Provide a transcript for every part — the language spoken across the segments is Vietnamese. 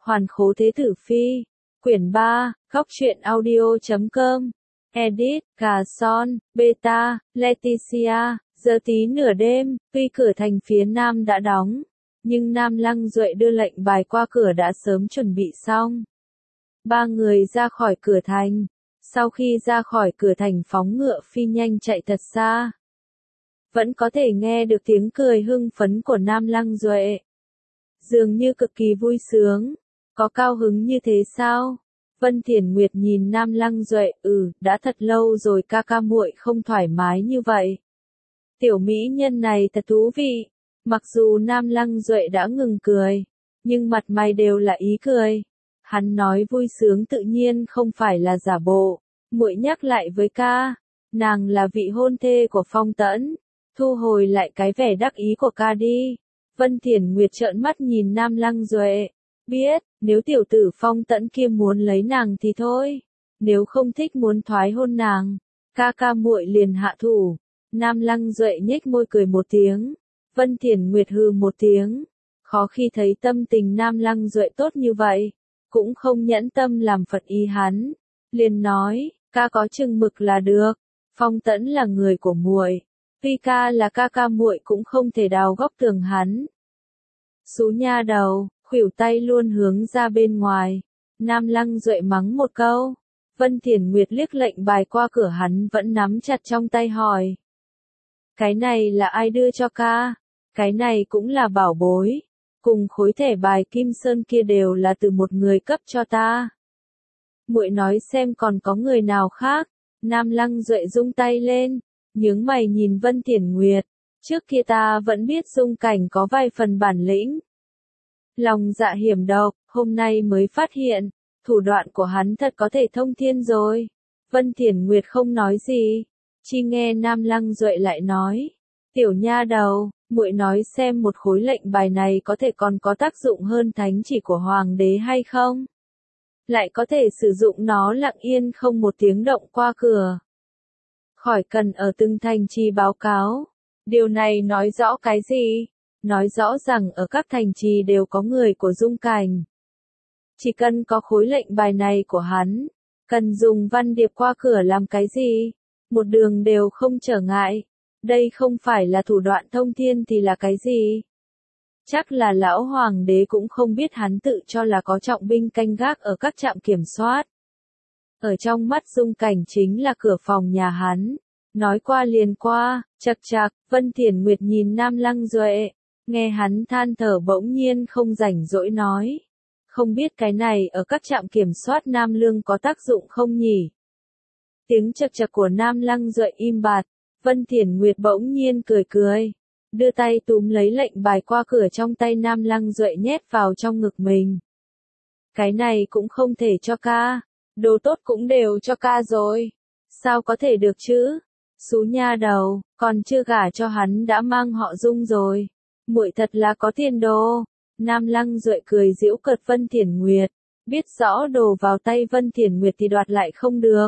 Hoàn khố thế tử phi. Quyển 3, góc truyện audio.com. Edit, Cà Son, Beta, Leticia. Giờ tí nửa đêm, tuy cửa thành phía nam đã đóng, nhưng Nam Lăng Duệ đưa lệnh bài qua cửa đã sớm chuẩn bị xong. Ba người ra khỏi cửa thành. Sau khi ra khỏi cửa thành phóng ngựa phi nhanh chạy thật xa. Vẫn có thể nghe được tiếng cười hưng phấn của Nam Lăng Duệ. Dường như cực kỳ vui sướng. Có cao hứng như thế sao? Vân Thiển Nguyệt nhìn Nam Lăng Duệ, đã thật lâu rồi ca ca muội không thoải mái như vậy. Tiểu mỹ nhân này thật thú vị. Mặc dù Nam Lăng Duệ đã ngừng cười, nhưng mặt mày đều là ý cười. Hắn nói vui sướng tự nhiên không phải là giả bộ. Muội nhắc lại với ca, nàng là vị hôn thê của Phong Tẫn. Thu hồi lại cái vẻ đắc ý của ca đi. Vân Thiển Nguyệt trợn mắt nhìn Nam Lăng Duệ. Biết, nếu tiểu tử Phong Tẫn kia muốn lấy nàng thì thôi. Nếu không thích muốn thoái hôn nàng, ca ca muội liền hạ thủ. Nam Lăng Duệ nhếch môi cười một tiếng. Vân Thiển Nguyệt hừ một tiếng. Khó khi thấy tâm tình Nam Lăng Duệ tốt như vậy. Cũng không nhẫn tâm làm phật ý hắn. Liền nói, ca có chừng mực là được. Phong Tẫn là người của muội. Tuy ca là ca ca muội cũng không thể đào góc tường hắn. Xú nha đầu, khuỷu tay luôn hướng ra bên ngoài. Nam Lăng Duệ mắng một câu. Vân Thiển Nguyệt liếc lệnh bài qua cửa hắn vẫn nắm chặt trong tay hỏi. Cái này là ai đưa cho ca? Cái này cũng là bảo bối. Cùng khối thẻ bài Kim Sơn kia đều là từ một người cấp cho ta. Muội nói xem còn có người nào khác. Nam Lăng Duệ rung tay lên, nhướng mày nhìn Vân Thiển Nguyệt. Trước kia ta vẫn biết Dung Cảnh có vài phần bản lĩnh. Lòng dạ hiểm độc, hôm nay mới phát hiện, thủ đoạn của hắn thật có thể thông thiên rồi. Vân Thiển Nguyệt không nói gì, chỉ nghe Nam Lăng Duệ lại nói. Tiểu nha đầu, muội nói xem một khối lệnh bài này có thể còn có tác dụng hơn thánh chỉ của hoàng đế hay không? Lại có thể sử dụng nó lặng yên không một tiếng động qua cửa. Khỏi cần ở từng thành trì báo cáo. Điều này nói rõ cái gì? Nói rõ rằng ở các thành trì đều có người của Dung Cảnh. Chỉ cần có khối lệnh bài này của hắn, cần dùng văn điệp qua cửa làm cái gì? Một đường đều không trở ngại. Đây không phải là thủ đoạn thông thiên thì là cái gì? Chắc là lão hoàng đế cũng không biết hắn tự cho là có trọng binh canh gác ở các trạm kiểm soát. Ở trong mắt Dung Cảnh chính là cửa phòng nhà hắn. Nói qua liền qua, chậc chậc, Vân Thiển Nguyệt nhìn Nam Lăng Duệ. Nghe hắn than thở bỗng nhiên không rảnh rỗi nói. Không biết cái này ở các trạm kiểm soát Nam Lương có tác dụng không nhỉ? Tiếng chậc chậc của Nam Lăng Duệ im bặt. Vân Thiển Nguyệt bỗng nhiên cười cười. Đưa tay túm lấy lệnh bài qua cửa trong tay Nam Lăng Duệ nhét vào trong ngực mình. Cái này cũng không thể cho ca. Đồ tốt cũng đều cho ca rồi. Sao có thể được chứ? Xú nha đầu, còn chưa gả cho hắn đã mang họ Dung rồi. Muội thật là có tiền đồ. Nam Lăng Duệ cười giễu cợt Vân Thiển Nguyệt. Biết rõ đồ vào tay Vân Thiển Nguyệt thì đoạt lại không được.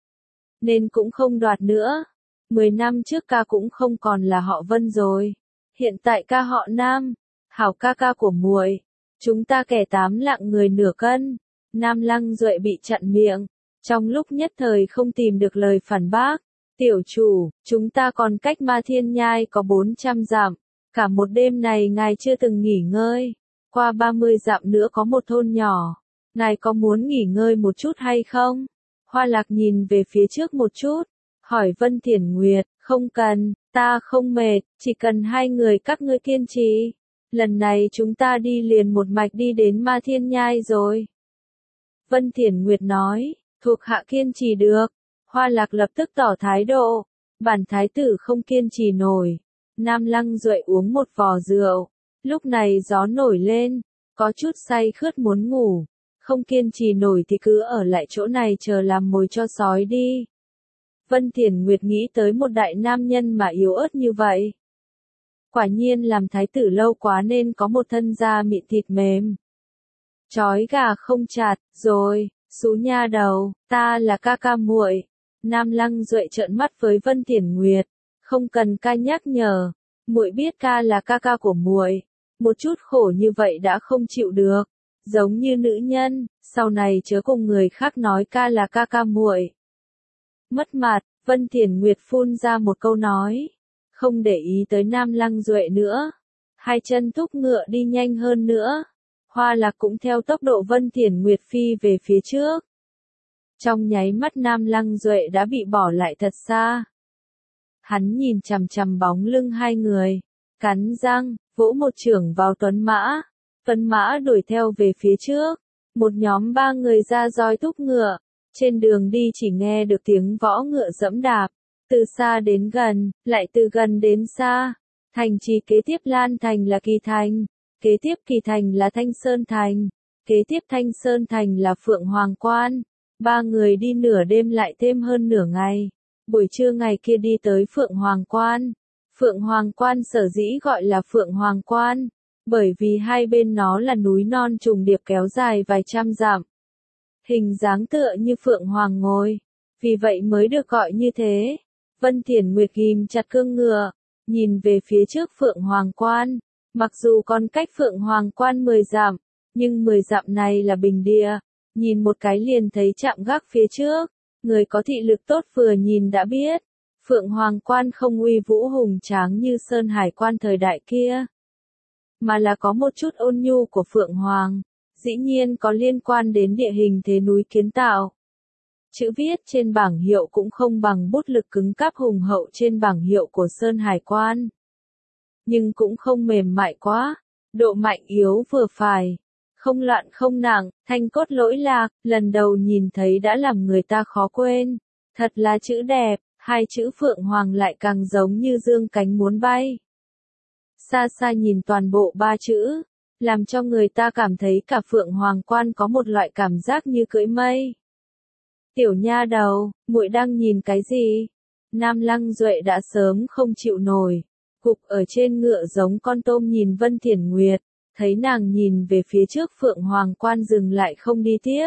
Nên cũng không đoạt nữa. 10 năm trước ca cũng không còn là họ Vân rồi. Hiện tại ca họ Nam. Hảo ca ca của muội. Chúng ta kẻ 8 lạng người nửa cân. Nam Lăng Duệ bị chặn miệng. Trong lúc nhất thời không tìm được lời phản bác. Tiểu chủ, chúng ta còn cách Ma Thiên Nhai có 400 dặm. Cả một đêm này ngài chưa từng nghỉ ngơi. Qua 30 dặm nữa có một thôn nhỏ. Ngài có muốn nghỉ ngơi một chút hay không? Hoa Lạc nhìn về phía trước một chút. Hỏi Vân Thiển Nguyệt, không cần, ta không mệt, chỉ cần hai người các ngươi kiên trì. Lần này chúng ta đi liền một mạch đi đến Ma Thiên Nhai rồi. Vân Thiển Nguyệt nói, thuộc hạ kiên trì được. Hoa Lạc lập tức tỏ thái độ. Bản thái tử không kiên trì nổi. Nam Lăng Duệ uống một vò rượu. Lúc này gió nổi lên. Có chút say khướt muốn ngủ. Không kiên trì nổi thì cứ ở lại chỗ này chờ làm mồi cho sói đi. Vân Thiển Nguyệt nghĩ tới một đại nam nhân mà yếu ớt như vậy. Quả nhiên làm thái tử lâu quá nên có một thân da mịn thịt mềm. Chói gà không chặt, rồi, xú nha đầu, ta là ca ca muội. Nam Lăng Duệ trợn mắt với Vân Thiển Nguyệt. Không cần ca nhắc nhở. Muội biết ca là ca ca của muội. Một chút khổ như vậy đã không chịu được. giống như nữ nhân, sau này chớ cùng người khác nói ca là ca ca muội. Mất mặt, Vân Thiển Nguyệt phun ra một câu nói, không để ý tới Nam Lăng Duệ nữa. Hai chân thúc ngựa đi nhanh hơn nữa. Hoa Lạc cũng theo tốc độ Vân Thiển Nguyệt phi về phía trước. Trong nháy mắt Nam Lăng Duệ đã bị bỏ lại thật xa. Hắn nhìn chằm chằm bóng lưng hai người, cắn răng, vỗ một chưởng vào Tuấn Mã. Tuấn Mã đuổi theo về phía trước. Một nhóm ba người ra roi thúc ngựa. Trên đường đi chỉ nghe được tiếng võ ngựa giẫm đạp. Từ xa đến gần, lại từ gần đến xa. Thành trì kế tiếp Lan Thành là Kỳ Thành. Kế tiếp Kỳ Thành là Thanh Sơn Thành. Kế tiếp Thanh Sơn Thành là Phượng Hoàng Quan. Ba người đi nửa đêm lại thêm hơn nửa ngày. Buổi trưa ngày kia đi tới Phượng Hoàng Quan. Phượng Hoàng Quan sở dĩ gọi là Phượng Hoàng Quan, bởi vì hai bên nó là núi non trùng điệp kéo dài vài trăm dặm. Hình dáng tựa như Phượng Hoàng ngồi, vì vậy mới được gọi như thế. Vân Thiển Nguyệt ghim chặt cương ngựa, nhìn về phía trước Phượng Hoàng Quan. Mặc dù còn cách Phượng Hoàng Quan 10 dặm, nhưng 10 dặm này là bình địa, nhìn một cái liền thấy trạm gác phía trước. Người có thị lực tốt vừa nhìn đã biết, Phượng Hoàng Quan không uy vũ hùng tráng như Sơn Hải Quan thời đại kia, mà là có một chút ôn nhu của Phượng Hoàng, dĩ nhiên có liên quan đến địa hình thế núi kiến tạo. Chữ viết trên bảng hiệu cũng không bằng bút lực cứng cáp hùng hậu trên bảng hiệu của Sơn Hải Quan, nhưng cũng không mềm mại quá, độ mạnh yếu vừa phải. Không loạn không nặng, thanh cốt lỗi lạc, lần đầu nhìn thấy đã làm người ta khó quên. Thật là chữ đẹp, hai chữ Phượng Hoàng lại càng giống như dương cánh muốn bay. Xa xa nhìn toàn bộ ba chữ, làm cho người ta cảm thấy cả Phượng Hoàng Quan có một loại cảm giác như cưỡi mây. Tiểu nha đầu, muội đang nhìn cái gì? Nam Lăng Duệ đã sớm không chịu nổi, gục ở trên ngựa giống con tôm nhìn Vân Thiển Nguyệt. Thấy nàng nhìn về phía trước Phượng Hoàng Quan dừng lại không đi tiếp.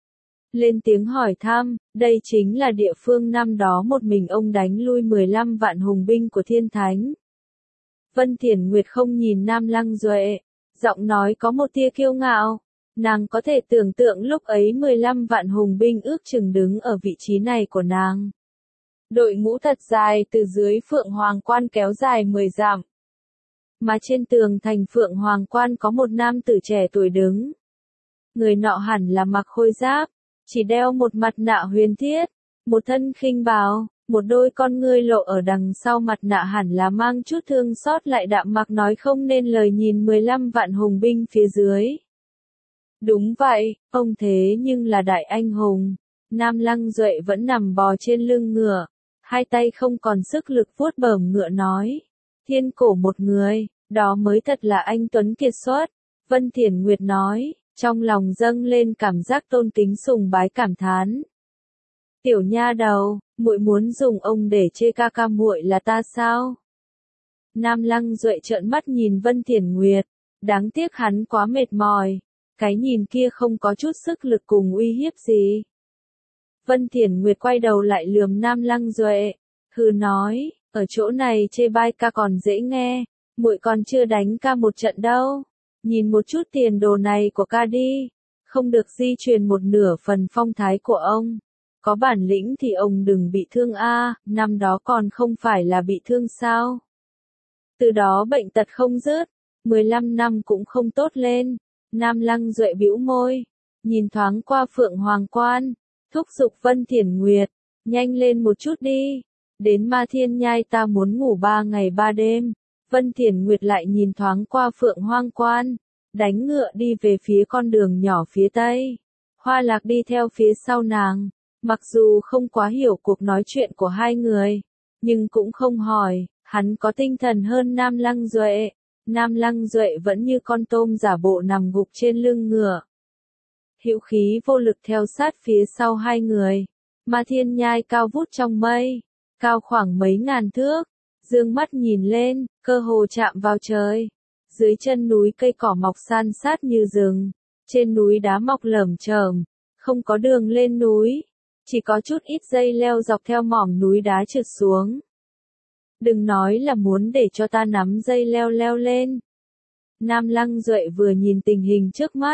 Lên tiếng hỏi thăm, đây chính là địa phương năm đó một mình ông đánh lui 15 vạn hùng binh của Thiên Thánh. Vân Thiển Nguyệt không nhìn Nam Lăng Duệ, giọng nói có một tia kiêu ngạo. Nàng có thể tưởng tượng lúc ấy 15 vạn hùng binh ước chừng đứng ở vị trí này của nàng. Đội ngũ thật dài từ dưới Phượng Hoàng Quan kéo dài 10 dặm. Mà trên tường thành Phượng Hoàng Quan có một nam tử trẻ tuổi đứng. Người nọ hẳn là mặc khôi giáp, chỉ đeo một mặt nạ huyền thiết, một thân khinh bào, một đôi con ngươi lộ ở đằng sau mặt nạ hẳn là mang chút thương xót lại đạm mạc nói không nên lời nhìn 15 vạn hùng binh phía dưới. Đúng vậy, ông thế nhưng là đại anh hùng. Nam Lăng Duệ vẫn nằm bò trên lưng ngựa, hai tay không còn sức lực vuốt bờm ngựa nói. Thiên cổ một người, đó mới thật là anh tuấn kiệt xuất. Vân Thiển Nguyệt nói, trong lòng dâng lên cảm giác tôn kính sùng bái cảm thán. Tiểu nha đầu, muội muốn dùng ông để chê ca ca muội là ta sao? Nam Lăng Duệ trợn mắt nhìn Vân Thiển Nguyệt, đáng tiếc hắn quá mệt mỏi, cái nhìn kia không có chút sức lực cùng uy hiếp gì. Vân Thiển Nguyệt quay đầu lại lườm Nam Lăng Duệ, hừ nói, ở chỗ này chê bai ca còn dễ nghe, muội còn chưa đánh ca một trận đâu. Nhìn một chút tiền đồ này của ca đi, không được di truyền một nửa phần phong thái của ông. Có bản lĩnh thì ông đừng bị thương a, năm đó còn không phải là bị thương sao? Từ đó bệnh tật không dứt, 15 năm cũng không tốt lên. Nam Lăng Duệ bĩu môi, nhìn thoáng qua Phượng Hoàng Quan, thúc giục Vân Thiển Nguyệt, nhanh lên một chút đi. Đến Ma Thiên Nhai ta muốn ngủ 3 ngày 3 đêm. Vân Thiển Nguyệt lại nhìn thoáng qua Phượng Hoàng Quan, đánh ngựa đi về phía con đường nhỏ phía tây. Hoa Lạc đi theo phía sau nàng, mặc dù không quá hiểu cuộc nói chuyện của hai người, nhưng cũng không hỏi, hắn có tinh thần hơn Nam Lăng Duệ. Nam Lăng Duệ vẫn như con tôm giả bộ nằm gục trên lưng ngựa. Hữu khí vô lực theo sát phía sau hai người. Ma Thiên Nhai cao vút trong mây, cao khoảng mấy ngàn thước, dương mắt nhìn lên, cơ hồ chạm vào trời. Dưới chân núi cây cỏ mọc san sát như rừng, trên núi đá mọc lởm chởm, không có đường lên núi, chỉ có chút ít dây leo dọc theo mỏm núi đá trượt xuống. Đừng nói là muốn để cho ta nắm dây leo leo lên. Nam Lăng Duệ vừa nhìn tình hình trước mắt,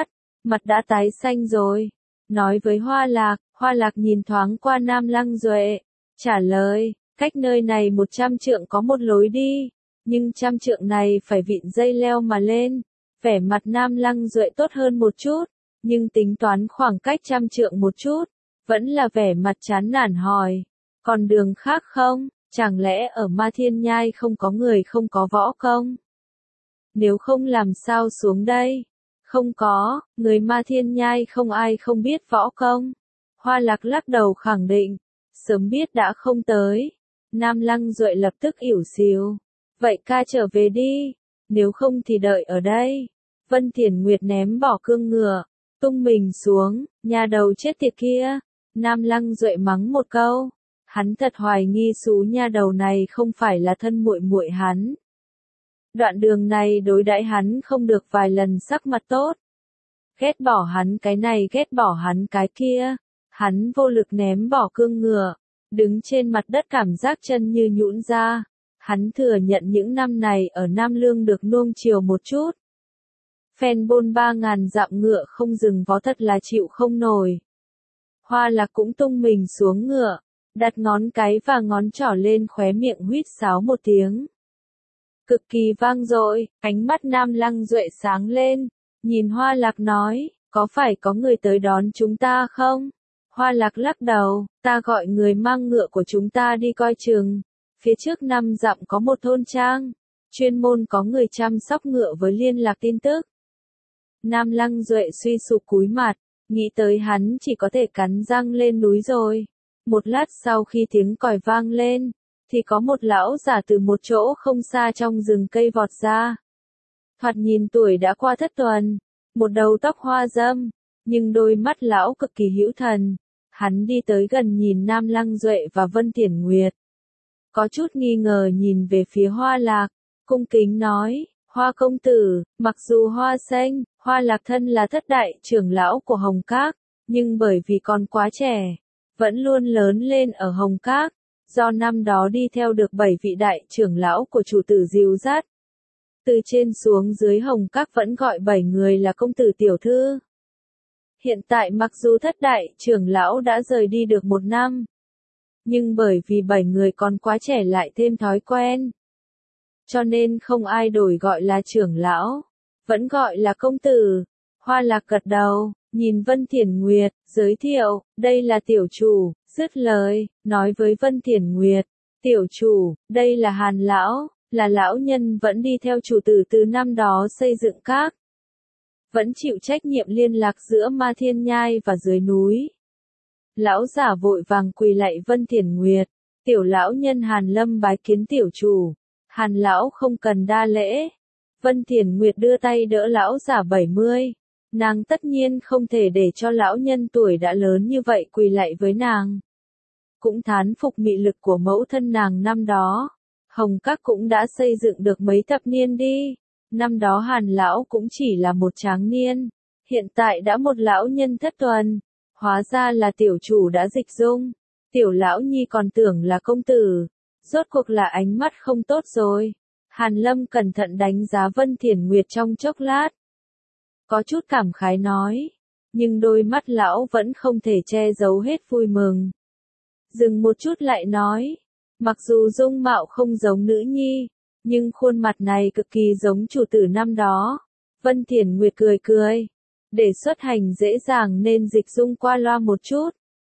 mặt đã tái xanh rồi. Nói với Hoa Lạc nhìn thoáng qua Nam Lăng Duệ, trả lời, cách nơi này 100 trượng có một lối đi, nhưng 100 trượng này phải vịn dây leo mà lên. Vẻ mặt Nam Lăng Duệ tốt hơn một chút, nhưng tính toán khoảng cách 100 trượng một chút, vẫn là vẻ mặt chán nản hỏi, còn đường khác không, chẳng lẽ ở Ma Thiên Nhai không có người không có võ công? Nếu không làm sao xuống đây? Không có, người Ma Thiên Nhai không ai không biết võ công. Hoa Lạc lắc đầu khẳng định, sớm biết đã không tới. Nam Lăng Duệ lập tức ỉu xìu, vậy ca trở về đi, nếu không thì đợi ở đây. Vân Thiển Nguyệt ném bỏ cương ngựa, tung mình xuống, nhà đầu chết tiệt kia. Nam Lăng Duệ mắng một câu, hắn thật hoài nghi xú nha đầu này không phải là thân muội muội hắn. Đoạn đường này đối đãi hắn không được vài lần sắc mặt tốt. Ghét bỏ hắn cái này ghét bỏ hắn cái kia. Hắn vô lực ném bỏ cương ngựa, đứng trên mặt đất cảm giác chân như nhũn ra. Hắn thừa nhận những năm này ở Nam Lương được nuông chiều một chút. Phen bôn 3.000 dặm ngựa không dừng vó thật là chịu không nổi. Hoa Lạc cũng tung mình xuống ngựa, đặt ngón cái và ngón trỏ lên khóe miệng huýt sáo một tiếng. Cực kỳ vang dội, ánh mắt Nam Lăng Duệ sáng lên, nhìn Hoa Lạc nói, có phải có người tới đón chúng ta không? Hoa Lạc lắc đầu, ta gọi người mang ngựa của chúng ta đi coi chừng. Phía trước 5 dặm có một thôn trang, chuyên môn có người chăm sóc ngựa với liên lạc tin tức. Nam Lăng Duệ suy sụp cúi mặt, nghĩ tới hắn chỉ có thể cắn răng lên núi rồi. Một lát sau khi tiếng còi vang lên, thì có một lão giả từ một chỗ không xa trong rừng cây vọt ra. Thoạt nhìn tuổi đã qua thất tuần, một đầu tóc hoa râm, nhưng đôi mắt lão cực kỳ hữu thần. Hắn đi tới gần nhìn Nam Lăng Duệ và Vân Thiển Nguyệt. Có chút nghi ngờ nhìn về phía Hoa Lạc, cung kính nói, Hoa công tử, mặc dù Hoa Xanh, Hoa Lạc thân là thất đại trưởng lão của Hồng Các, nhưng bởi vì còn quá trẻ, vẫn luôn lớn lên ở Hồng Các, do năm đó đi theo được 7 vị đại trưởng lão của chủ tử dìu dắt. Từ trên xuống dưới Hồng Các vẫn gọi 7 người là công tử tiểu thư. Hiện tại mặc dù thất đại trưởng lão đã rời đi được 1 năm, nhưng bởi vì 7 người còn quá trẻ lại thêm thói quen, cho nên không ai đổi gọi là trưởng lão, vẫn gọi là công tử. Hoa Lạc gật đầu, nhìn Vân Thiển Nguyệt, giới thiệu, đây là tiểu chủ, dứt lời, nói với Vân Thiển Nguyệt, tiểu chủ, đây là Hàn lão, là lão nhân vẫn đi theo chủ tử từ năm đó xây dựng các, vẫn chịu trách nhiệm liên lạc giữa Ma Thiên Nhai và dưới núi. Lão giả vội vàng quỳ lạy Vân Thiển Nguyệt, tiểu lão nhân Hàn Lâm bái kiến tiểu chủ. Hàn lão không cần đa lễ. Vân Thiển Nguyệt đưa tay đỡ lão giả 70. Nàng tất nhiên không thể để cho lão nhân tuổi đã lớn như vậy quỳ lạy với nàng. Cũng thán phục mị lực của mẫu thân nàng năm đó. Hồng Các cũng đã xây dựng được mấy thập niên đi. Năm đó Hàn lão cũng chỉ là một tráng niên. Hiện tại đã một lão nhân thất tuần. Hóa ra là tiểu chủ đã dịch dung. Tiểu lão nhi còn tưởng là công tử. Rốt cuộc là ánh mắt không tốt rồi. Hàn Lâm cẩn thận đánh giá Vân Thiển Nguyệt trong chốc lát. Có chút cảm khái nói. Nhưng đôi mắt lão vẫn không thể che giấu hết vui mừng. Dừng một chút lại nói. Mặc dù dung mạo không giống nữ nhi, nhưng khuôn mặt này cực kỳ giống chủ tử năm đó. Vân Thiển Nguyệt cười cười. Để xuất hành dễ dàng nên dịch dung qua loa một chút.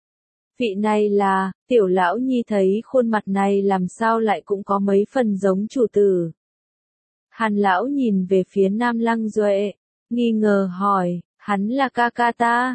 Vị này là, tiểu lão nhi thấy khuôn mặt này làm sao lại cũng có mấy phần giống chủ tử. Hàn lão nhìn về phía Nam Lăng Duệ, nghi ngờ hỏi, hắn là ca ca ta.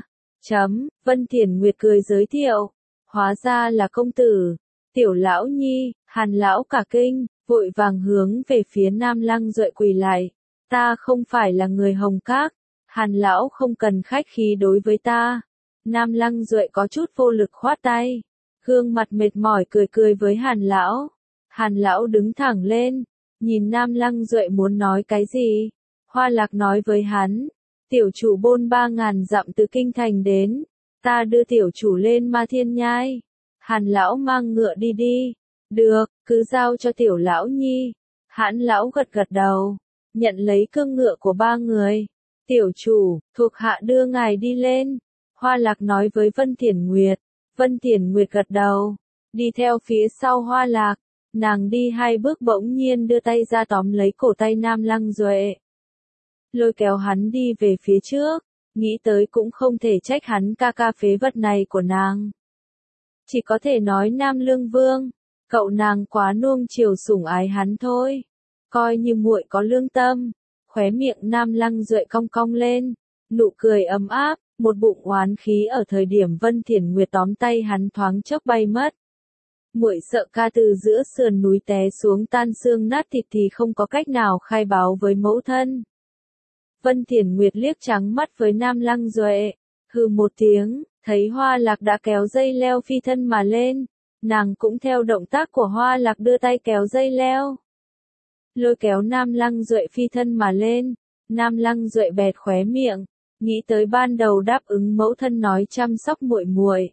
Vân Thiển Nguyệt cười giới thiệu, hóa ra là công tử. Tiểu lão nhi, Hàn lão cả kinh, vội vàng hướng về phía Nam Lăng Duệ quỳ lại. Ta không phải là người Hồng Các, Hàn lão không cần khách khí đối với ta. Nam Lăng Duệ có chút vô lực khoát tay, gương mặt mệt mỏi cười cười với Hàn lão. Hàn lão đứng thẳng lên, nhìn Nam Lăng Duệ muốn nói cái gì. Hoa Lạc nói với hắn, tiểu chủ bôn 3.000 dặm từ kinh thành đến, ta đưa tiểu chủ lên Ma Thiên Nhai. Hàn lão mang ngựa đi đi. Được, cứ giao cho tiểu lão nhi. Hãn lão gật gật đầu, nhận lấy cương ngựa của 3 người. Tiểu chủ, thuộc hạ đưa ngài đi lên. Hoa Lạc nói với Vân Thiển Nguyệt. Vân Thiển Nguyệt gật đầu, đi theo phía sau Hoa Lạc. Nàng đi 2 bước bỗng nhiên đưa tay ra tóm lấy cổ tay Nam Lăng Duệ. Lôi kéo hắn đi về phía trước, nghĩ tới cũng không thể trách hắn ca ca phế vật này của nàng. Chỉ có thể nói Nam Lương Vương, cậu nàng quá nuông chiều sủng ái hắn thôi. Coi như muội có lương tâm. Khóe miệng Nam Lăng Duệ cong cong lên, nụ cười ấm áp, một bụng oán khí ở thời điểm Vân Thiển Nguyệt tóm tay hắn thoáng chốc bay mất. Muội sợ ca từ giữa sườn núi té xuống tan xương nát thịt thì không có cách nào khai báo với mẫu thân. Vân Thiển Nguyệt liếc trắng mắt với Nam Lăng Duệ, hừ một tiếng, thấy Hoa Lạc đã kéo dây leo phi thân mà lên, nàng cũng theo động tác của Hoa Lạc đưa tay kéo dây leo. Lôi kéo Nam Lăng Duệ phi thân mà lên, Nam Lăng Duệ bẹt khóe miệng, nghĩ tới ban đầu đáp ứng mẫu thân nói chăm sóc muội muội.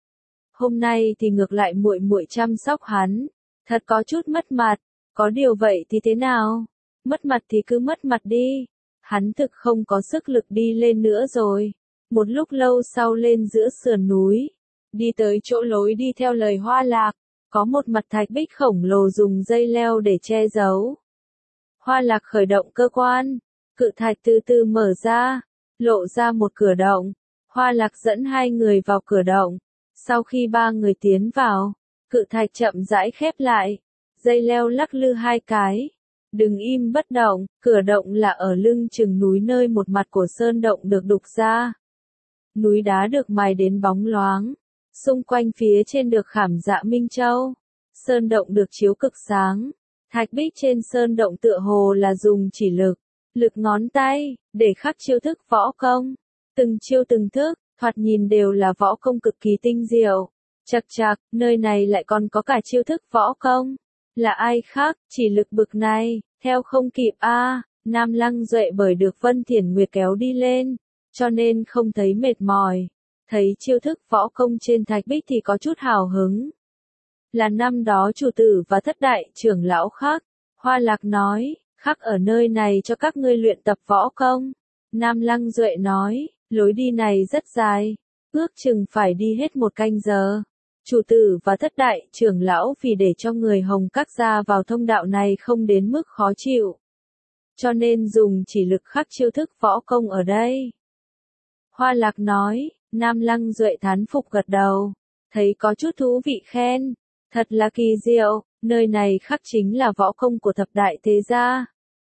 Hôm nay thì ngược lại muội muội chăm sóc hắn, thật có chút mất mặt, có điều vậy thì thế nào? Mất mặt thì cứ mất mặt đi. Hắn thực không có sức lực đi lên nữa rồi. Một lúc lâu sau lên giữa sườn núi, đi tới chỗ lối đi theo lời Hoa Lạc, có một mặt thạch bích khổng lồ dùng dây leo để che giấu. Hoa Lạc khởi động cơ quan, cự thạch từ từ mở ra, lộ ra một cửa động. Hoa Lạc dẫn 2 người vào cửa động. Sau khi 3 người tiến vào, cự thạch chậm rãi khép lại, dây leo lắc lư 2 cái. Đừng im bất động, cửa động là ở lưng chừng núi nơi một mặt của sơn động được đục ra. Núi đá được mài đến bóng loáng, xung quanh phía trên được khảm dạ minh châu. Sơn động được chiếu cực sáng, thạch bích trên sơn động tựa hồ là dùng chỉ lực ngón tay, để khắc chiêu thức võ công. Từng chiêu từng thức, thoạt nhìn đều là võ công cực kỳ tinh diệu. Chậc chậc, nơi này lại còn có cả chiêu thức võ công. Là ai khác, chỉ lực bực này, theo không kịp a. Nam Lăng Duệ bởi được Vân Thiển Nguyệt kéo đi lên, cho nên không thấy mệt mỏi. Thấy chiêu thức võ công trên thạch bích thì có chút hào hứng. Là năm đó chủ tử và thất đại trưởng lão khắc. Hoa Lạc nói, khắc ở nơi này cho các ngươi luyện tập võ công. Nam Lăng Duệ nói, lối đi này rất dài, ước chừng phải đi hết 1 canh giờ. Chủ tử và thất đại trưởng lão vì để cho người Hồng Các ra vào thông đạo này không đến mức khó chịu, cho nên dùng chỉ lực khắc chiêu thức võ công ở đây. Hoa Lạc nói, Nam Lăng Duệ thán phục gật đầu, thấy có chút thú vị khen, thật là kỳ diệu, nơi này khắc chính là võ công của thập đại thế gia.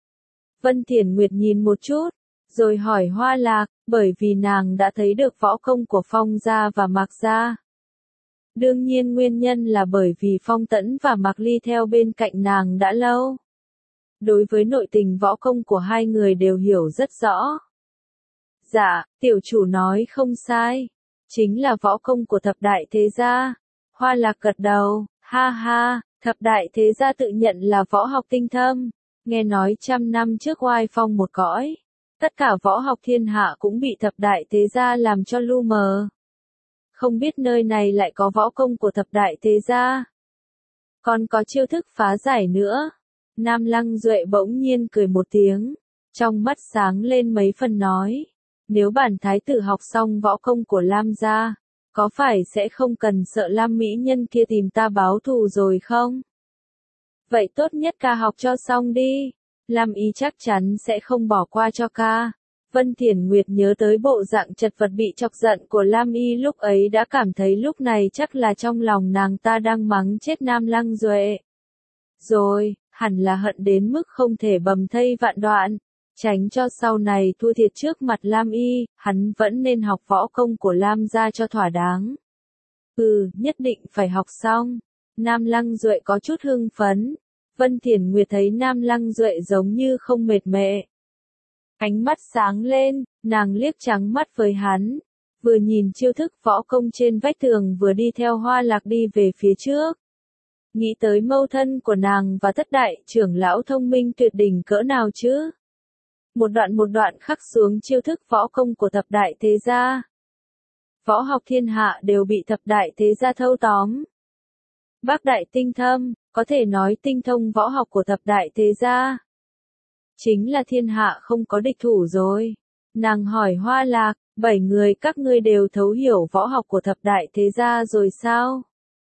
Vân Thiển Nguyệt nhìn một chút, rồi hỏi Hoa Lạc, bởi vì nàng đã thấy được võ công của Phong gia và Mạc gia. Đương nhiên nguyên nhân là bởi vì Phong Tẫn và Mạc Ly theo bên cạnh nàng đã lâu. Đối với nội tình võ công của 2 người đều hiểu rất rõ. Dạ, tiểu chủ nói không sai. Chính là võ công của thập đại thế gia. Hoa Lạc gật đầu, ha ha, thập đại thế gia tự nhận là võ học tinh thâm. Nghe nói 100 năm trước oai phong một cõi. Tất cả võ học thiên hạ cũng bị thập đại thế gia làm cho lu mờ. Không biết nơi này lại có võ công của thập đại thế gia. Còn có chiêu thức phá giải nữa. Nam Lăng Duệ bỗng nhiên cười một tiếng, trong mắt sáng lên mấy phần nói, nếu bản thái tử học xong võ công của Lam gia, có phải sẽ không cần sợ Lam mỹ nhân kia tìm ta báo thù rồi không? Vậy tốt nhất ca học cho xong đi, Lam ý chắc chắn sẽ không bỏ qua cho ca. Vân Thiển Nguyệt nhớ tới bộ dạng chật vật bị chọc giận của Lam Y lúc ấy đã cảm thấy lúc này chắc là trong lòng nàng ta đang mắng chết Nam Lăng Duệ. Rồi, hẳn là hận đến mức không thể bầm thây vạn đoạn, tránh cho sau này thua thiệt trước mặt Lam Y, hắn vẫn nên học võ công của Lam gia cho thỏa đáng. Nhất định phải học xong. Nam Lăng Duệ có chút hưng phấn. Vân Thiển Nguyệt thấy Nam Lăng Duệ giống như không mệt mệt. Ánh mắt sáng lên, nàng liếc trắng mắt với hắn, vừa nhìn chiêu thức võ công trên vách tường vừa đi theo Hoa Lạc đi về phía trước. Nghĩ tới mâu thân của nàng và thất đại trưởng lão thông minh tuyệt đỉnh cỡ nào chứ? Một đoạn khắc xuống chiêu thức võ công của thập đại thế gia. Võ học thiên hạ đều bị thập đại thế gia thâu tóm. Bác đại tinh thâm, có thể nói tinh thông võ học của thập đại thế gia. Chính là thiên hạ không có địch thủ rồi. Nàng hỏi Hoa Lạc, 7 người các ngươi đều thấu hiểu võ học của thập đại thế gia rồi sao?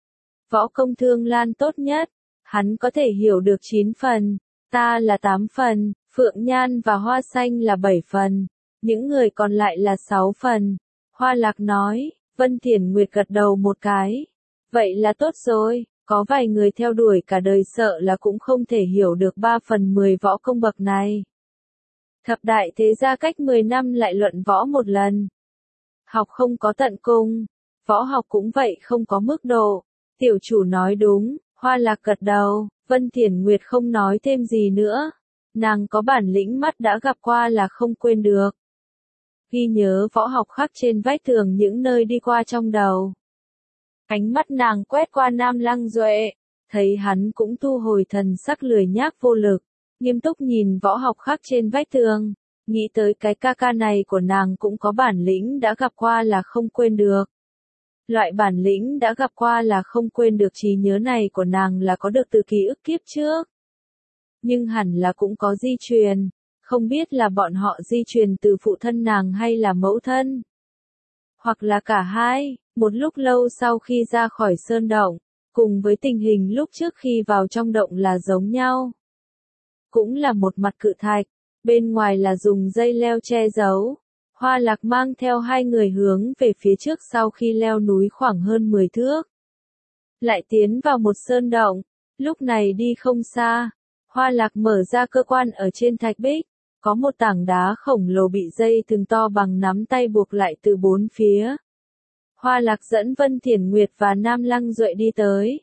Võ công Thương Lan tốt nhất, hắn có thể hiểu được 9 phần, ta là 8 phần, Phượng Nhan và Hoa Xanh là 7 phần, những người còn lại là 6 phần. Hoa Lạc nói, Vân Thiển Nguyệt gật đầu một cái. Vậy là tốt rồi, có vài người theo đuổi cả đời sợ là cũng không thể hiểu được 3 phần 10 võ công bậc này. Thập đại thế gia cách 10 năm lại luận võ một lần. Học không có tận cùng, võ học cũng vậy không có mức độ. Tiểu chủ nói đúng, Hoa Lạc gật đầu, Vân Thiển Nguyệt không nói thêm gì nữa. Nàng có bản lĩnh mắt đã gặp qua là không quên được. Ghi nhớ võ học khắc trên vách tường những nơi đi qua trong đầu. Ánh mắt nàng quét qua Nam Lăng Duệ, thấy hắn cũng thu hồi thần sắc lười nhác vô lực, nghiêm túc nhìn võ học khắc trên vách tường, nghĩ tới cái ca ca này của nàng cũng có bản lĩnh đã gặp qua là không quên được. Loại bản lĩnh đã gặp qua là không quên được trí nhớ này của nàng là có được từ ký ức kiếp trước. Nhưng hẳn là cũng có di truyền, không biết là bọn họ di truyền từ phụ thân nàng hay là mẫu thân. Hoặc là cả hai, một lúc lâu sau khi ra khỏi sơn động, cùng với tình hình lúc trước khi vào trong động là giống nhau. Cũng là một mặt cự thạch, bên ngoài là dùng dây leo che giấu. Hoa Lạc mang theo 2 người hướng về phía trước sau khi leo núi khoảng hơn 10 thước. Lại tiến vào một sơn động, lúc này đi không xa. Hoa Lạc mở ra cơ quan ở trên thạch bích, có một tảng đá khổng lồ bị dây thừng to bằng nắm tay buộc lại từ 4 phía. Hoa Lạc dẫn Vân Thiển Nguyệt và Nam Lăng Duệ đi tới.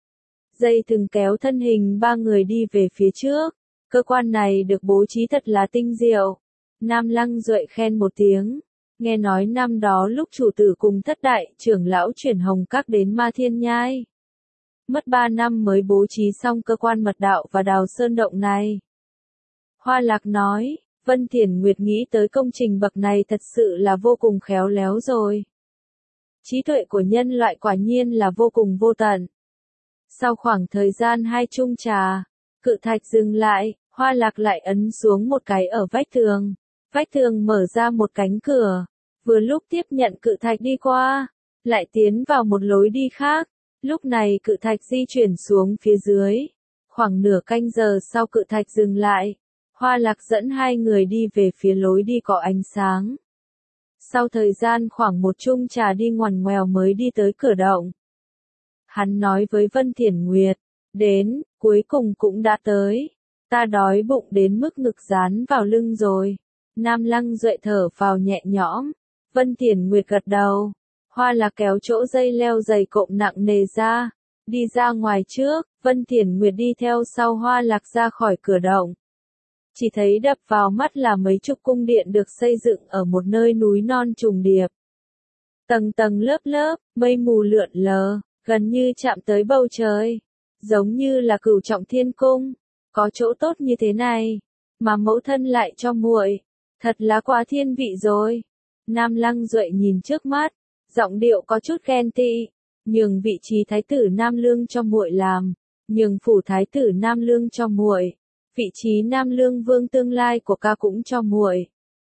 Dây thừng kéo thân hình 3 người đi về phía trước, cơ quan này được bố trí thật là tinh diệu. Nam Lăng Duệ khen một tiếng, nghe nói năm đó lúc chủ tử cùng thất đại trưởng lão chuyển Hồng Các đến Ma Thiên Nhai. Mất 3 năm mới bố trí xong cơ quan mật đạo và đào sơn động này. Hoa Lạc nói, Vân Thiển Nguyệt nghĩ tới công trình bậc này thật sự là vô cùng khéo léo rồi. Trí tuệ của nhân loại quả nhiên là vô cùng vô tận. Sau khoảng thời gian 2 chung trà, cự thạch dừng lại, Hoa Lạc lại ấn xuống một cái ở vách tường. Vách tường mở ra một cánh cửa, vừa lúc tiếp nhận cự thạch đi qua, lại tiến vào một lối đi khác. Lúc này cự thạch di chuyển xuống phía dưới. Khoảng nửa canh giờ sau cự thạch dừng lại, Hoa Lạc dẫn 2 người đi về phía lối đi có ánh sáng. Sau thời gian khoảng một chung trà đi ngoằn ngoèo mới đi tới cửa động. Hắn nói với Vân Thiển Nguyệt, đến, cuối cùng cũng đã tới. Ta đói bụng đến mức ngực dán vào lưng rồi. Nam Lăng Duệ thở vào nhẹ nhõm. Vân Thiển Nguyệt gật đầu. Hoa Lạc kéo chỗ dây leo dày cộm nặng nề ra. Đi ra ngoài trước, Vân Thiển Nguyệt đi theo sau Hoa Lạc ra khỏi cửa động. Chỉ thấy đập vào mắt là mấy chục cung điện được xây dựng ở một nơi núi non trùng điệp. Tầng tầng lớp lớp, mây mù lượn lờ, gần như chạm tới bầu trời. Giống như là Cửu Trọng Thiên Cung. Có chỗ tốt như thế này, mà mẫu thân lại cho muội. Thật là quá thiên vị rồi. Nam Lăng Duệ nhìn trước mắt, giọng điệu có chút ghen tị. Nhường vị trí thái tử Nam Lương cho muội làm, nhường phủ thái tử Nam Lương cho muội, vị trí Nam Lương vương tương lai của ca cũng cho muội.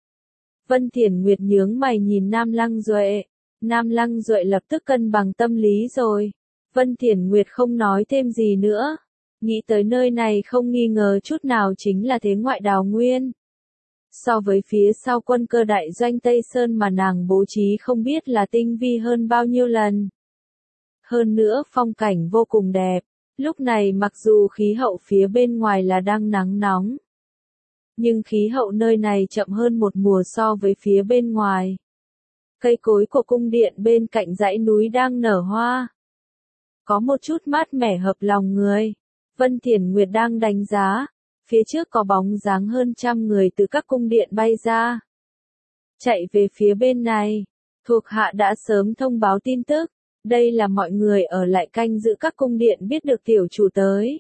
Vân Thiển Nguyệt nhướng mày nhìn Nam Lăng Duệ. Nam Lăng Duệ lập tức cân bằng tâm lý rồi. Vân Thiển Nguyệt không nói thêm gì nữa. Nghĩ tới nơi này không nghi ngờ chút nào chính là thế ngoại đào nguyên. So với phía sau quân cơ đại doanh Tây Sơn mà nàng bố trí không biết là tinh vi hơn bao nhiêu lần. Hơn nữa phong cảnh vô cùng đẹp. Lúc này mặc dù khí hậu phía bên ngoài là đang nắng nóng, nhưng khí hậu nơi này chậm hơn một mùa so với phía bên ngoài. Cây cối của cung điện bên cạnh dãy núi đang nở hoa. Có một chút mát mẻ hợp lòng người. Vân Thiển Nguyệt đang đánh giá. Phía trước có bóng dáng hơn 100 người từ các cung điện bay ra. Chạy về phía bên này. Thuộc hạ đã sớm thông báo tin tức. Đây là mọi người ở lại canh giữ các cung điện biết được tiểu chủ tới.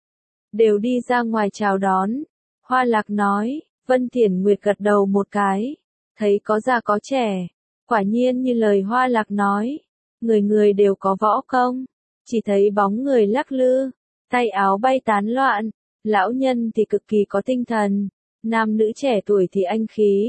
Đều đi ra ngoài chào đón. Hoa Lạc nói. Vân Thiển Nguyệt gật đầu một cái. Thấy có già có trẻ. Quả nhiên như lời Hoa Lạc nói. Người người đều có võ công. Chỉ thấy bóng người lắc lư. Tay áo bay tán loạn. Lão nhân thì cực kỳ có tinh thần. Nam nữ trẻ tuổi thì anh khí.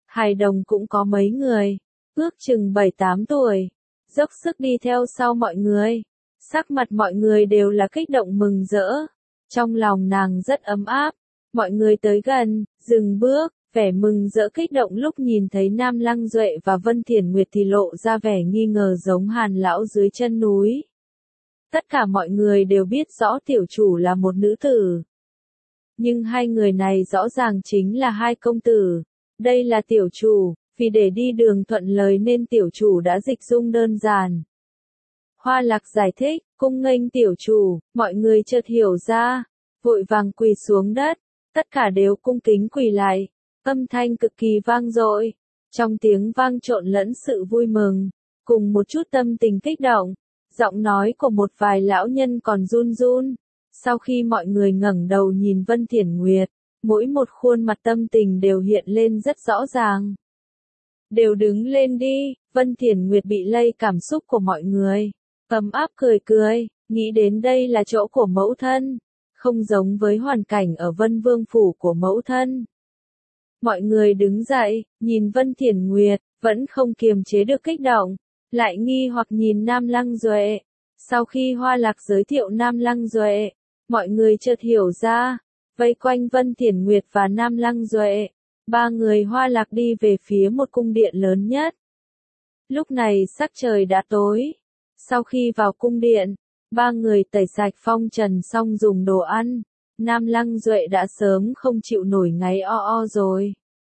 Hài đồng cũng có mấy người, ước chừng 7-8 tuổi, dốc sức đi theo sau mọi người. Sắc mặt mọi người đều là kích động mừng rỡ. Trong lòng nàng rất ấm áp. Mọi người tới gần, dừng bước, vẻ mừng rỡ kích động lúc nhìn thấy Nam Lăng Duệ và Vân Thiển Nguyệt thì lộ ra vẻ nghi ngờ giống Hàn lão dưới chân núi. Tất cả mọi người đều biết rõ tiểu chủ là một nữ tử. Nhưng hai người này rõ ràng chính là hai công tử. Đây là tiểu chủ, vì để đi đường thuận lời nên tiểu chủ đã dịch dung đơn giản. Hoa Lạc giải thích, cung nghênh tiểu chủ, mọi người chợt hiểu ra, vội vàng quỳ xuống đất, tất cả đều cung kính quỳ lại, âm thanh cực kỳ vang dội, trong tiếng vang trộn lẫn sự vui mừng, cùng một chút tâm tình kích động, giọng nói của một vài lão nhân còn run run. Sau khi mọi người ngẩng đầu nhìn Vân Thiển Nguyệt, mỗi một khuôn mặt tâm tình đều hiện lên rất rõ ràng. Đều đứng lên đi, Vân Thiển Nguyệt bị lây cảm xúc của mọi người. Ấm áp cười cười, nghĩ đến đây là chỗ của mẫu thân, không giống với hoàn cảnh ở Vân Vương phủ của mẫu thân. Mọi người đứng dậy, nhìn Vân Thiển Nguyệt, vẫn không kiềm chế được kích động, lại nghi hoặc nhìn Nam Lăng Duệ. Sau khi Hoa Lạc giới thiệu Nam Lăng Duệ, mọi người chợt hiểu ra, vây quanh Vân Thiển Nguyệt và Nam Lăng Duệ, ba người Hoa Lạc đi về phía một cung điện lớn nhất. Lúc này sắc trời đã tối. Sau khi vào cung điện, ba người tẩy sạch phong trần xong dùng đồ ăn, Nam Lăng Duệ đã sớm không chịu nổi ngáy o rồi.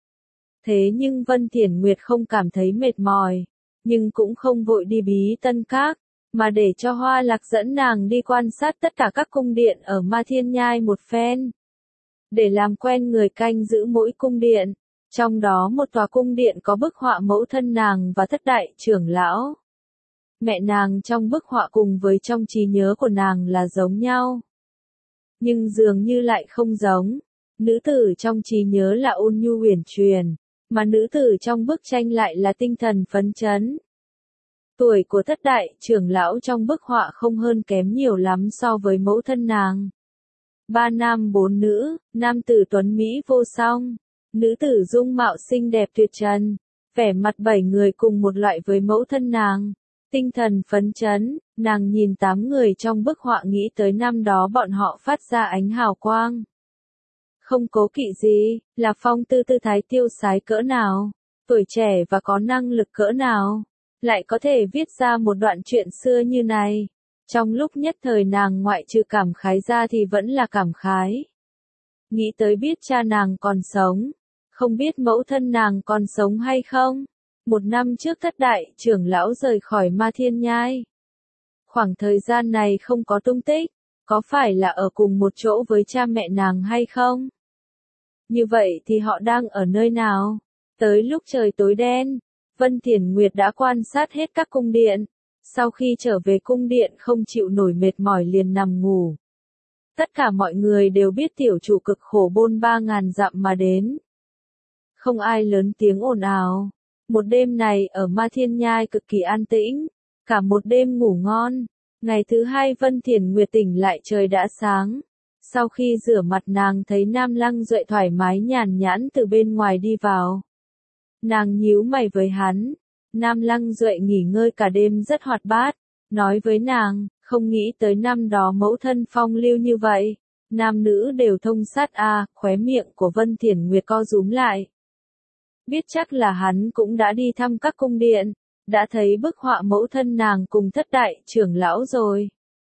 Thế nhưng Vân Thiển Nguyệt không cảm thấy mệt mỏi, nhưng cũng không vội đi Bí Tân Các, mà để cho Hoa Lạc dẫn nàng đi quan sát tất cả các cung điện ở Ma Thiên Nhai một phen. Để làm quen người canh giữ mỗi cung điện, trong đó một tòa cung điện có bức họa mẫu thân nàng và thất đại trưởng lão. Mẹ nàng trong bức họa cùng với trong trí nhớ của nàng là giống nhau. Nhưng dường như lại không giống. Nữ tử trong trí nhớ là ôn nhu uyển chuyển, mà nữ tử trong bức tranh lại là tinh thần phấn chấn. Tuổi của thất đại trưởng lão trong bức họa không hơn kém nhiều lắm so với mẫu thân nàng. 3 nam 4 nữ, nam tử tuấn Mỹ vô song, nữ tử dung mạo xinh đẹp tuyệt trần, vẻ mặt 7 người cùng một loại với mẫu thân nàng. Tinh thần phấn chấn, nàng nhìn 8 người trong bức họa nghĩ tới năm đó bọn họ phát ra ánh hào quang. Không cố kỵ gì, là phong tư tư thái tiêu sái cỡ nào, tuổi trẻ và có năng lực cỡ nào, lại có thể viết ra một đoạn chuyện xưa như này. Trong lúc nhất thời nàng ngoại trừ cảm khái ra thì vẫn là cảm khái. Nghĩ tới biết cha nàng còn sống, không biết mẫu thân nàng còn sống hay không. 1 năm trước thất đại trưởng lão rời khỏi Ma Thiên Nhai. Khoảng thời gian này không có tung tích, có phải là ở cùng một chỗ với cha mẹ nàng hay không? Như vậy thì họ đang ở nơi nào? Tới lúc trời tối đen, Vân Thiển Nguyệt đã quan sát hết các cung điện. Sau khi trở về cung điện không chịu nổi mệt mỏi liền nằm ngủ. Tất cả mọi người đều biết tiểu chủ cực khổ bôn 3.000 dặm mà đến. Không ai lớn tiếng ồn ào. Một đêm này ở Ma Thiên Nhai cực kỳ an tĩnh, cả một đêm ngủ ngon. Ngày thứ hai Vân Thiển Nguyệt tỉnh lại trời đã sáng. Sau khi rửa mặt nàng thấy Nam Lăng Duệ thoải mái nhàn nhãn từ bên ngoài đi vào. Nàng nhíu mày với hắn. Nam Lăng Duệ nghỉ ngơi cả đêm rất hoạt bát, nói với nàng, không nghĩ tới năm đó mẫu thân phong lưu như vậy. Nam nữ đều thông sát khóe miệng của Vân Thiển Nguyệt co rúm lại. Biết chắc là hắn cũng đã đi thăm các cung điện, đã thấy bức họa mẫu thân nàng cùng thất đại trưởng lão rồi.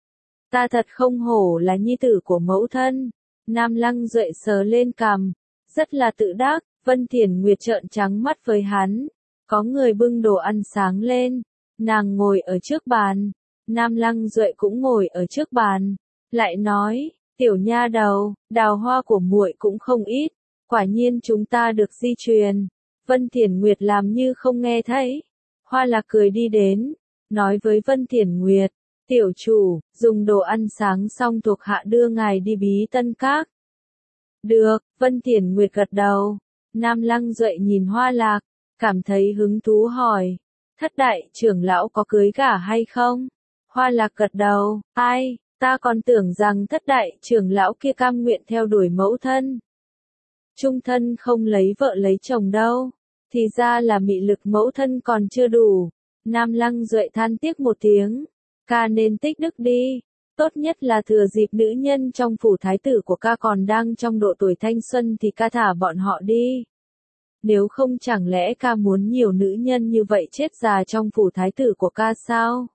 Ta thật không hổ là nhi tử của mẫu thân. Nam Lăng Duệ sờ lên cằm, rất là tự đắc. Vân Thiển Nguyệt trợn trắng mắt với hắn. Có người bưng đồ ăn sáng lên, nàng ngồi ở trước bàn, Nam Lăng Duệ cũng ngồi ở trước bàn, lại nói, tiểu nha đầu, đào hoa của muội cũng không ít, quả nhiên chúng ta được di truyền. Vân Thiển Nguyệt làm như không nghe thấy. Hoa Lạc cười đi đến, nói với Vân Thiển Nguyệt, tiểu chủ, dùng đồ ăn sáng xong thuộc hạ đưa ngài đi Bí Tân Các. Được, Vân Thiển Nguyệt gật đầu. Nam Lăng Duệ nhìn Hoa Lạc, cảm thấy hứng thú hỏi, thất đại trưởng lão có cưới gả hay không? Hoa Lạc gật đầu, ai, ta còn tưởng rằng thất đại trưởng lão kia cam nguyện theo đuổi mẫu thân. Trung thân không lấy vợ lấy chồng đâu. Thì ra là mị lực mẫu thân còn chưa đủ. Nam Lăng Duệ than tiếc một tiếng. Ca nên tích đức đi. Tốt nhất là thừa dịp nữ nhân trong phủ thái tử của ca còn đang trong độ tuổi thanh xuân thì ca thả bọn họ đi. Nếu không chẳng lẽ ca muốn nhiều nữ nhân như vậy chết già trong phủ thái tử của ca sao?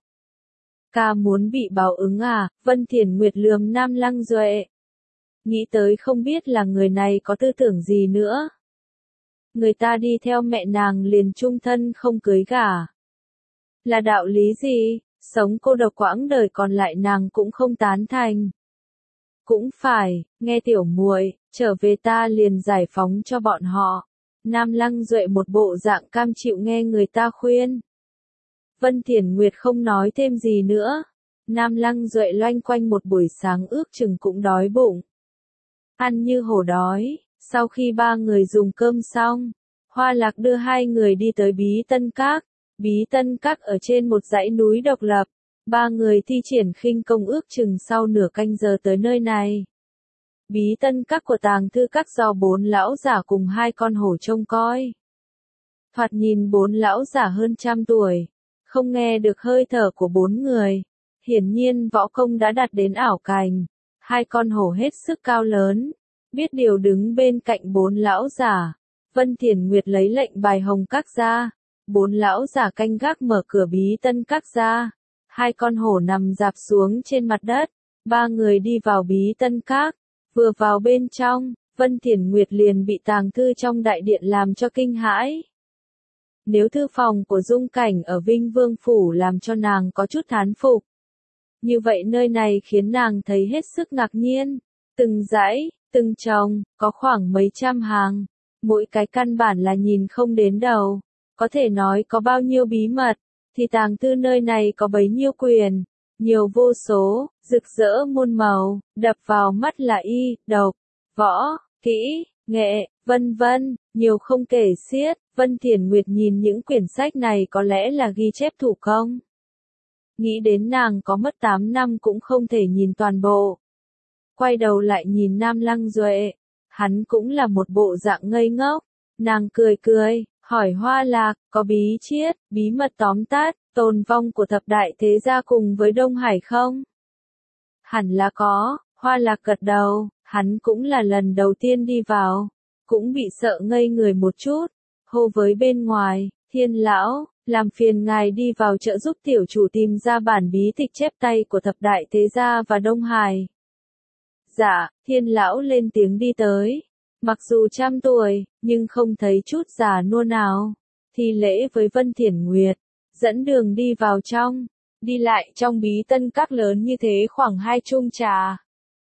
Ca muốn bị báo ứng à? Vân Thiền Nguyệt lườm Nam Lăng Duệ. Nghĩ tới không biết là người này có tư tưởng gì nữa. Người ta đi theo mẹ nàng liền chung thân không cưới gả. Là đạo lý gì? Sống cô độc quãng đời còn lại nàng cũng không tán thành. Cũng phải, nghe tiểu muội, trở về ta liền giải phóng cho bọn họ. Nam Lăng Duệ một bộ dạng cam chịu nghe người ta khuyên. Vân Thiền Nguyệt không nói thêm gì nữa. Nam Lăng Duệ loanh quanh một buổi sáng ước chừng cũng đói bụng. Ăn như hổ đói, sau khi ba người dùng cơm xong, Hoa Lạc đưa hai người đi tới Bí Tân Các. Bí Tân Các ở trên một dãy núi độc lập. Ba người thi triển khinh công ước chừng sau nửa canh giờ tới nơi này. Bí Tân Các của Tàng Thư Các do 4 lão giả cùng 2 con hổ trông coi. Thoạt nhìn 4 lão giả hơn 100 tuổi, không nghe được hơi thở của 4 người. Hiển nhiên võ công đã đạt đến ảo cảnh. 2 con hổ hết sức cao lớn, biết điều đứng bên cạnh 4 lão giả. Vân Thiền Nguyệt lấy lệnh bài hồng các ra. 4 lão giả canh gác mở cửa Bí Tân Các ra. 2 con hổ nằm rạp xuống trên mặt đất. 3 người đi vào Bí Tân Các. Vừa vào bên trong, Vân Thiền Nguyệt liền bị tàng thư trong đại điện làm cho kinh hãi. Nếu thư phòng của Dung Cảnh ở Vinh Vương Phủ làm cho nàng có chút thán phục, như vậy nơi này khiến nàng thấy hết sức ngạc nhiên. Từng dãy, từng chồng, có khoảng mấy trăm hàng. Mỗi cái căn bản là nhìn không đến đầu. Có thể nói có bao nhiêu bí mật, thì tàng thư nơi này có bấy nhiêu quyền. Nhiều vô số, rực rỡ muôn màu, đập vào mắt là y, độc, võ, kỹ, nghệ, vân vân, nhiều không kể xiết. Vân Thiền Nguyệt nhìn những quyển sách này có lẽ là ghi chép thủ công. Nghĩ đến nàng có mất 8 năm cũng không thể nhìn toàn bộ. Quay đầu lại nhìn Nam Lăng Duệ, hắn cũng là một bộ dạng ngây ngốc. Nàng cười cười, hỏi Hoa Lạc, có bí chiết, bí mật tóm tắt, tồn vong của thập đại thế gia cùng với Đông Hải không? Hẳn là có, Hoa Lạc gật đầu, hắn cũng là lần đầu tiên đi vào, cũng bị sợ ngây người một chút. Hô với bên ngoài, Thiên lão, làm phiền ngài đi vào trợ giúp tiểu chủ tìm ra bản bí tịch chép tay của thập đại thế gia và Đông Hải. Dạ, Thiên lão lên tiếng đi tới. Mặc dù 100 tuổi, nhưng không thấy chút già nua nào. Thi lễ với Vân Thiền Nguyệt, dẫn đường đi vào trong. Đi lại trong Bí Tân Các lớn như thế khoảng 2 chung trà.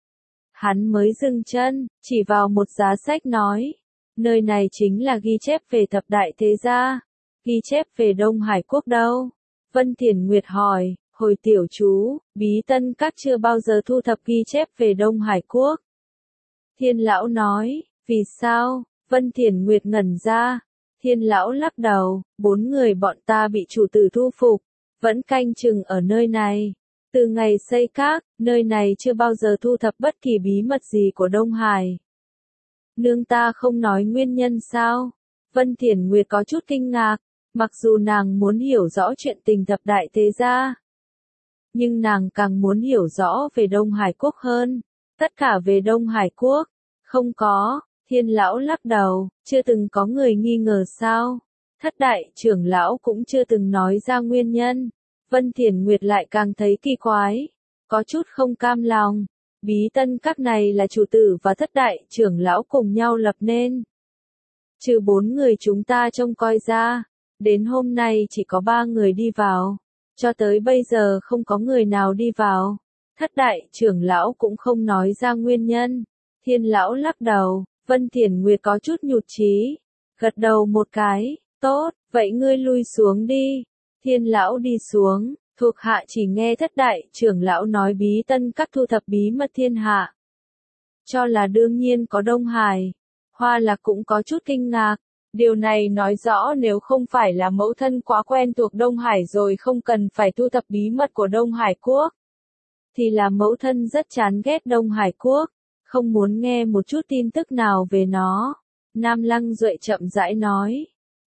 Hắn mới dừng chân, chỉ vào một giá sách nói. Nơi này chính là ghi chép về thập đại thế gia. Ghi chép về Đông Hải Quốc đâu? Vân Thiền Nguyệt hỏi, hồi tiểu chú, Bí Tân Các chưa bao giờ thu thập ghi chép về Đông Hải Quốc. Thiên lão nói, vì sao? Vân Thiền Nguyệt ngẩn ra. Thiên lão lắc đầu, 4 người bọn ta bị chủ tử thu phục, vẫn canh chừng ở nơi này. Từ ngày xây các, nơi này chưa bao giờ thu thập bất kỳ bí mật gì của Đông Hải. Nương ta không nói nguyên nhân sao? Vân Thiền Nguyệt có chút kinh ngạc, mặc dù nàng muốn hiểu rõ chuyện tình thập đại thế gia, nhưng nàng càng muốn hiểu rõ về Đông Hải Quốc hơn. Tất cả về Đông Hải Quốc, không có. Thiên lão lắc đầu, chưa từng có người nghi ngờ sao? Thất đại trưởng lão cũng chưa từng nói ra nguyên nhân. Vân Thiền Nguyệt lại càng thấy kỳ quái, có chút không cam lòng. Bí Tân Các này là chủ tử và thất đại trưởng lão cùng nhau lập nên. Trừ 4 người chúng ta trông coi ra, đến hôm nay chỉ có 3 người đi vào. Cho tới bây giờ không có người nào đi vào. Thất đại trưởng lão cũng không nói ra nguyên nhân. Thiên lão lắc đầu. Vân Thiền Nguyệt có chút nhụt chí, gật đầu một cái, tốt, vậy ngươi lui xuống đi. Thiên lão đi xuống, thuộc hạ chỉ nghe thất đại trưởng lão nói Bí Tân Các thu thập bí mật thiên hạ. Cho là đương nhiên có Đông Hải. Hoa Lạc cũng có chút kinh ngạc. Điều này nói rõ nếu không phải là mẫu thân quá quen thuộc Đông Hải rồi không cần phải thu thập bí mật của Đông Hải Quốc, thì là mẫu thân rất chán ghét Đông Hải Quốc, không muốn nghe một chút tin tức nào về nó. Nam Lăng Duệ chậm rãi nói.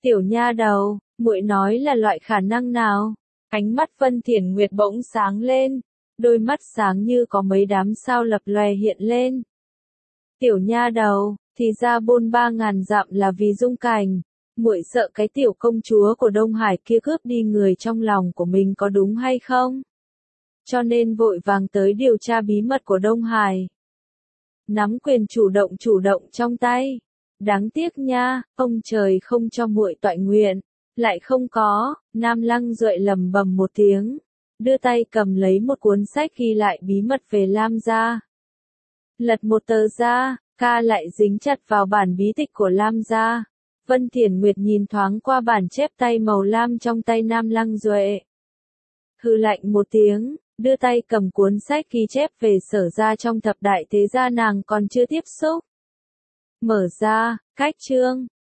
Tiểu nha đầu, muội nói là loại khả năng nào? Ánh mắt Vân Thiển Nguyệt bỗng sáng lên, đôi mắt sáng như có mấy đám sao lập lòe hiện lên. Tiểu nha đầu, thì ra bôn 3.000 dặm là vì Dung Cảnh, muội sợ cái tiểu công chúa của Đông Hải kia cướp đi người trong lòng của mình có đúng hay không? Cho nên vội vàng tới điều tra bí mật của Đông Hải. Nắm quyền chủ động trong tay. Đáng tiếc nha, ông trời không cho muội toại nguyện. Lại không có, Nam Lăng Duệ lầm bầm một tiếng. Đưa tay cầm lấy một cuốn sách ghi lại bí mật về Lam gia. Lật một tờ ra, ca lại dính chặt vào bản bí tịch của Lam gia. Vân Thiển Nguyệt nhìn thoáng qua bản chép tay màu lam trong tay Nam Lăng Duệ. Hừ lạnh một tiếng, đưa tay cầm cuốn sách ghi chép về Sở gia trong thập đại thế gia nàng còn chưa tiếp xúc. Mở ra, cách chương,